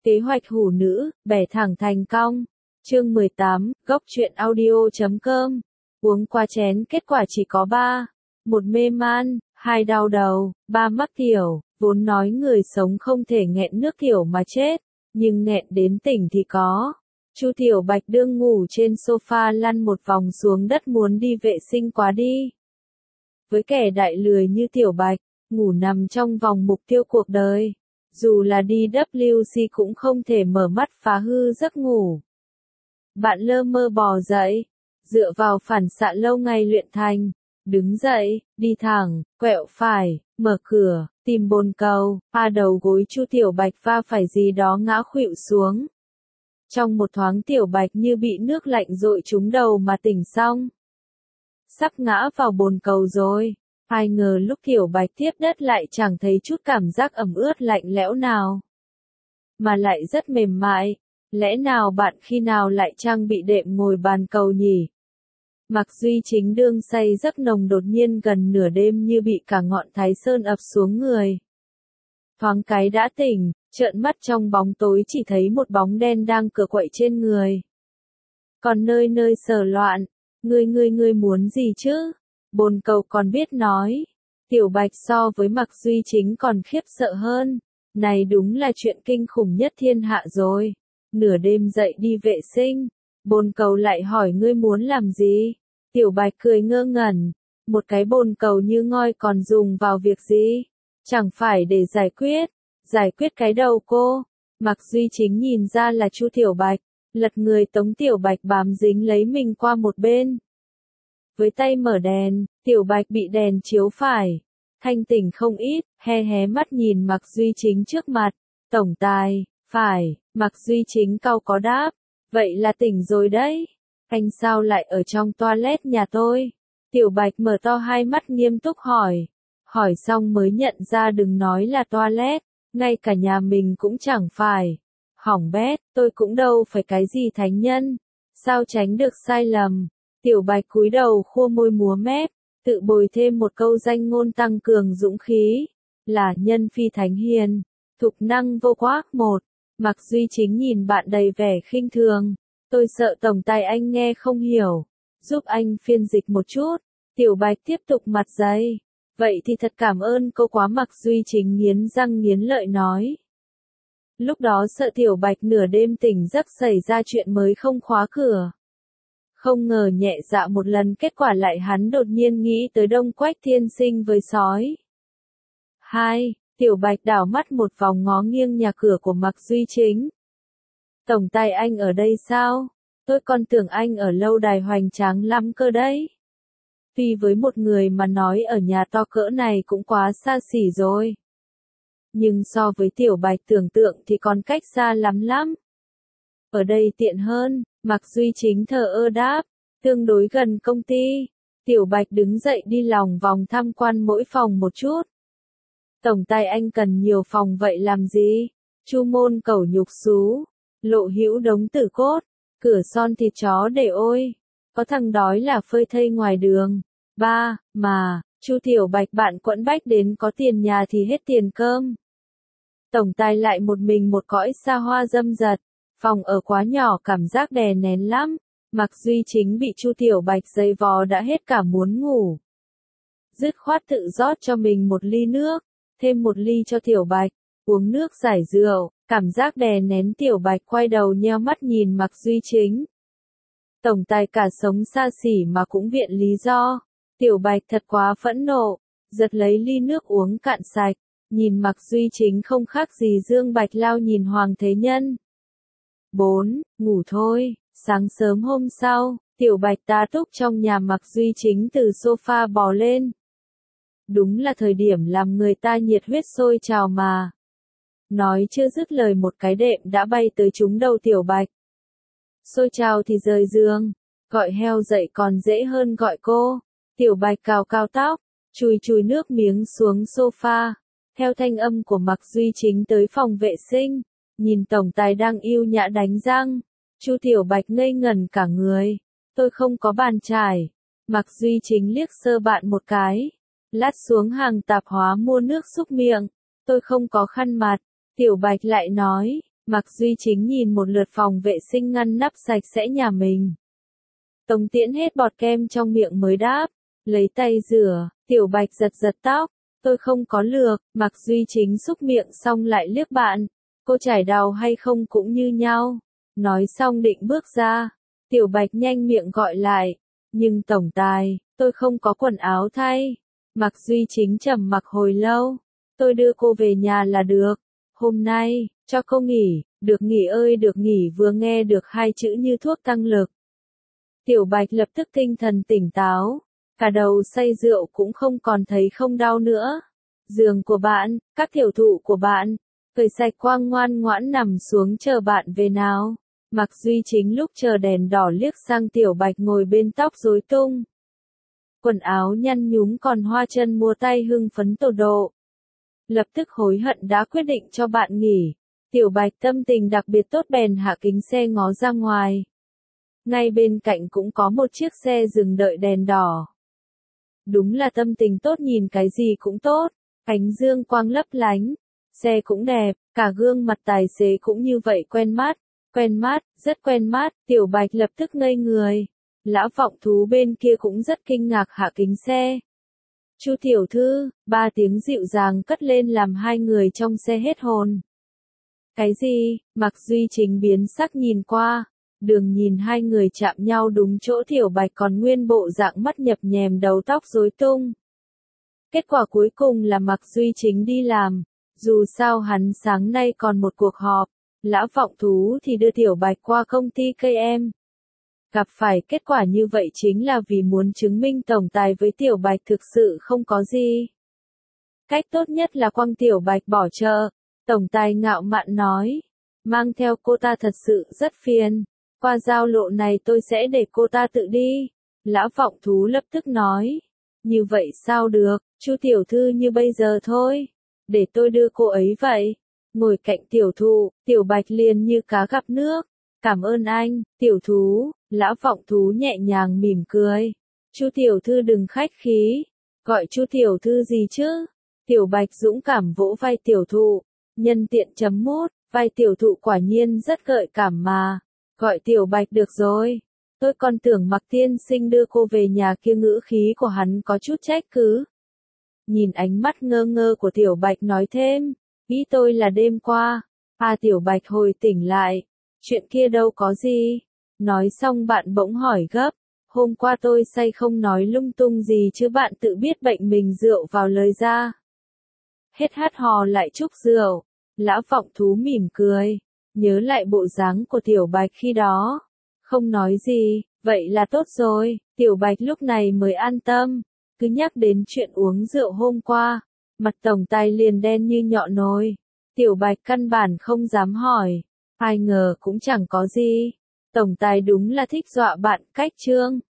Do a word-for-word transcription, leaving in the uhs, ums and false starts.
Kế hoạch hủ nữ, bẻ thẳng thành cong. Chương mười tám, góc truyện audio chấm com. Uống qua chén kết quả chỉ có ba. Một mê man, hai đau đầu, ba mắc tiểu, vốn nói người sống không thể nghẹn nước tiểu mà chết, nhưng nghẹn đến tỉnh thì có. Chu Tiểu Bạch đương ngủ trên sofa lăn một vòng xuống đất muốn đi vệ sinh quá đi. Với kẻ đại lười như Tiểu Bạch, ngủ nằm trong vòng mục tiêu cuộc đời. Dù là đi W C cũng không thể mở mắt phá hư giấc ngủ. Bạn lơ mơ bò dậy, dựa vào phản xạ lâu ngày luyện thành, đứng dậy, đi thẳng, quẹo phải, mở cửa, tìm bồn cầu, a đầu gối Chu Tiểu Bạch va phải gì đó ngã khuỵu xuống. Trong một thoáng Tiểu Bạch như bị nước lạnh dội trúng đầu mà tỉnh xong. Sắp ngã vào bồn cầu rồi. Ai ngờ lúc Tiểu Bạch tiếp đất lại chẳng thấy chút cảm giác ẩm ướt lạnh lẽo nào. Mà lại rất mềm mại. Lẽ nào bạn khi nào lại trang bị đệm ngồi bàn cầu nhỉ? Mạc Duy Chính đương say giấc nồng đột nhiên gần nửa đêm như bị cả ngọn Thái Sơn ập xuống người. Thoáng cái đã tỉnh, trợn mắt trong bóng tối chỉ thấy một bóng đen đang cựa quậy trên người. Còn nơi nơi sờ loạn, ngươi ngươi ngươi muốn gì chứ? Bồn cầu còn biết nói. Tiểu Bạch so với Mạc Duy Chính còn khiếp sợ hơn. Này đúng là chuyện kinh khủng nhất thiên hạ rồi. Nửa đêm dậy đi vệ sinh. Bồn cầu lại hỏi ngươi muốn làm gì? Tiểu Bạch cười ngơ ngẩn. Một cái bồn cầu như ngoi còn dùng vào việc gì? Chẳng phải để giải quyết. Giải quyết cái đầu cô. Mạc Duy Chính nhìn ra là Chu Tiểu Bạch. Lật người tống Tiểu Bạch bám dính lấy mình qua một bên. Với tay mở đèn, Tiểu Bạch bị đèn chiếu phải. Thanh tỉnh không ít, he hé mắt nhìn Mạc Duy Chính trước mặt. Tổng tài, phải, Mạc Duy Chính cau có đáp. Vậy là tỉnh rồi đấy. Anh sao lại ở trong toilet nhà tôi? Tiểu Bạch mở to hai mắt nghiêm túc hỏi. Hỏi xong mới nhận ra đừng nói là toilet, ngay cả nhà mình cũng chẳng phải. Hỏng bét, tôi cũng đâu phải cái gì thánh nhân. Sao tránh được sai lầm? Tiểu Bạch cúi đầu khua môi múa mép, tự bồi thêm một câu danh ngôn tăng cường dũng khí. Là nhân phi thánh hiền, thục năng vô quác một. Mạc Duy Chính nhìn bạn đầy vẻ khinh thường. Tôi sợ tổng tài anh nghe không hiểu. Giúp anh phiên dịch một chút. Tiểu Bạch tiếp tục mặt dày. Vậy thì thật cảm ơn cô quá. Mạc Duy Chính nghiến răng nghiến lợi nói. Lúc đó sợ Tiểu Bạch nửa đêm tỉnh giấc xảy ra chuyện mới không khóa cửa. Không ngờ nhẹ dạ một lần kết quả lại hắn đột nhiên nghĩ tới Đông Quách Thiên Sinh với sói. Hai, Tiểu Bạch đảo mắt một vòng ngó nghiêng nhà cửa của Mạc Duy Chính. Tổng tài anh ở đây sao? Tôi còn tưởng anh ở lâu đài hoành tráng lắm cơ đấy. Tuy với một người mà nói ở nhà to cỡ này cũng quá xa xỉ rồi. Nhưng so với Tiểu Bạch tưởng tượng thì còn cách xa lắm lắm. Ở đây tiện hơn, Mạc Duy Chính thờ ơ đáp, tương đối gần công ty. Tiểu Bạch đứng dậy đi lòng vòng tham quan mỗi phòng một chút. Tổng tài anh cần nhiều phòng vậy làm gì? Chu môn cẩu nhục xú, lộ hữu đống tử cốt, cửa son thịt chó để ôi. Có thằng đói là phơi thây ngoài đường. Ba, mà, Chu Tiểu Bạch bạn quẫn bách đến có tiền nhà thì hết tiền cơm. Tổng tài lại một mình một cõi xa hoa dâm dật. Phòng ở quá nhỏ cảm giác đè nén lắm. Mạc Duy Chính bị Chu Tiểu Bạch giày vò đã hết cả muốn ngủ. Dứt khoát tự rót cho mình một ly nước, thêm một ly cho Tiểu Bạch, uống nước giải rượu, cảm giác đè nén. Tiểu Bạch quay đầu nheo mắt nhìn Mạc Duy Chính. Tổng tài cả sống xa xỉ mà cũng viện lý do. Tiểu Bạch thật quá phẫn nộ, giật lấy ly nước uống cạn sạch, nhìn Mạc Duy Chính không khác gì Dương Bạch Lao nhìn Hoàng Thế Nhân. Bốn, ngủ thôi. Sáng sớm hôm sau, Tiểu Bạch tá túc trong nhà Mạc Duy Chính từ sofa bò lên. Đúng là thời điểm làm người ta nhiệt huyết sôi trào mà. Nói chưa dứt lời một cái đệm đã bay tới trúng đầu Tiểu Bạch. Sôi trào thì rời giường, gọi heo dậy còn dễ hơn gọi cô. Tiểu Bạch cào cào tóc, chùi chùi nước miếng xuống sofa. Theo thanh âm của Mạc Duy Chính tới phòng vệ sinh, nhìn tổng tài đang yêu nhã đánh răng. Chu Tiểu Bạch ngây ngẩn cả người. Tôi không có bàn chải. Mạc Duy Chính liếc sơ bạn một cái. Lát xuống hàng tạp hóa mua nước xúc miệng. Tôi không có khăn mặt. Tiểu Bạch lại nói, Mạc Duy Chính nhìn một lượt phòng vệ sinh ngăn nắp sạch sẽ nhà mình. Tống Tiễn hết bọt kem trong miệng mới đáp, lấy tay rửa, Tiểu Bạch giật giật tóc, tôi không có lược, Mạc Duy Chính xúc miệng xong lại liếc bạn, cô chải đầu hay không cũng như nhau. Nói xong định bước ra, Tiểu Bạch nhanh miệng gọi lại, nhưng tổng tài, tôi không có quần áo thay. Mạc Duy Chính trầm mặc hồi lâu, tôi đưa cô về nhà là được, hôm nay, cho cô nghỉ, được nghỉ ơi được nghỉ vừa nghe được hai chữ như thuốc tăng lực. Tiểu Bạch lập tức tinh thần tỉnh táo, cả đầu say rượu cũng không còn thấy không đau nữa. Giường của bạn, các tiểu thụ của bạn, cởi sạch quang ngoan ngoãn nằm xuống chờ bạn về nào. Mạc Duy Chính lúc chờ đèn đỏ liếc sang Tiểu Bạch ngồi bên tóc rối tung. Quần áo nhăn nhúm còn hoa chân mua tay hưng phấn tột độ. Lập tức hối hận đã quyết định cho bạn nghỉ. Tiểu Bạch tâm tình đặc biệt tốt bèn hạ kính xe ngó ra ngoài. Ngay bên cạnh cũng có một chiếc xe dừng đợi đèn đỏ. Đúng là tâm tình tốt nhìn cái gì cũng tốt, ánh dương quang lấp lánh, xe cũng đẹp, cả gương mặt tài xế cũng như vậy quen mắt, quen mắt, rất quen mắt, Tiểu Bạch lập tức ngây người. Lão Vọng Thú bên kia cũng rất kinh ngạc hạ kính xe. Chu tiểu thư, ba tiếng dịu dàng cất lên làm hai người trong xe hết hồn. Cái gì? Mạc Duy Chính biến sắc nhìn qua, đường nhìn hai người chạm nhau đúng chỗ Tiểu Bạch còn nguyên bộ dạng mắt nhập nhèm đầu tóc rối tung. Kết quả cuối cùng là Mạc Duy Chính đi làm, dù sao hắn sáng nay còn một cuộc họp, Lão Vọng Thú thì đưa Tiểu Bạch qua công ty cây em. Gặp phải kết quả như vậy chính là vì muốn chứng minh tổng tài với Tiểu Bạch thực sự không có gì. Cách tốt nhất là quăng Tiểu Bạch bỏ chợ, tổng tài ngạo mạn nói, mang theo cô ta thật sự rất phiền, qua giao lộ này tôi sẽ để cô ta tự đi. Lão Vọng Thú lập tức nói, như vậy sao được, Chu tiểu thư như bây giờ thôi, để tôi đưa cô ấy vậy. Ngồi cạnh tiểu thụ, Tiểu Bạch liền như cá gặp nước, cảm ơn anh, tiểu thú. Lão Vọng Thú nhẹ nhàng mỉm cười. Chu tiểu thư đừng khách khí. Gọi Chu tiểu thư gì chứ? Tiểu Bạch dũng cảm vỗ vai tiểu thụ. Nhân tiện chấm mút, vai tiểu thụ quả nhiên rất gợi cảm mà. Gọi Tiểu Bạch được rồi. Tôi còn tưởng Mạc tiên sinh đưa cô về nhà kia ngữ khí của hắn có chút trách cứ. Nhìn ánh mắt ngơ ngơ của Tiểu Bạch nói thêm. Ý tôi là đêm qua. À Tiểu Bạch hồi tỉnh lại. Chuyện kia đâu có gì. Nói xong bạn bỗng hỏi gấp, hôm qua tôi say không nói lung tung gì chứ bạn tự biết bệnh mình rượu vào lời ra. Hết hát hò lại chúc rượu, Lão Vọng Thú mỉm cười, nhớ lại bộ dáng của Tiểu Bạch khi đó. Không nói gì, vậy là tốt rồi, Tiểu Bạch lúc này mới an tâm, cứ nhắc đến chuyện uống rượu hôm qua, mặt tổng tài liền đen như nhọ nồi. Tiểu Bạch căn bản không dám hỏi, ai ngờ cũng chẳng có gì. Tổng tài đúng là thích dọa bạn cách trương.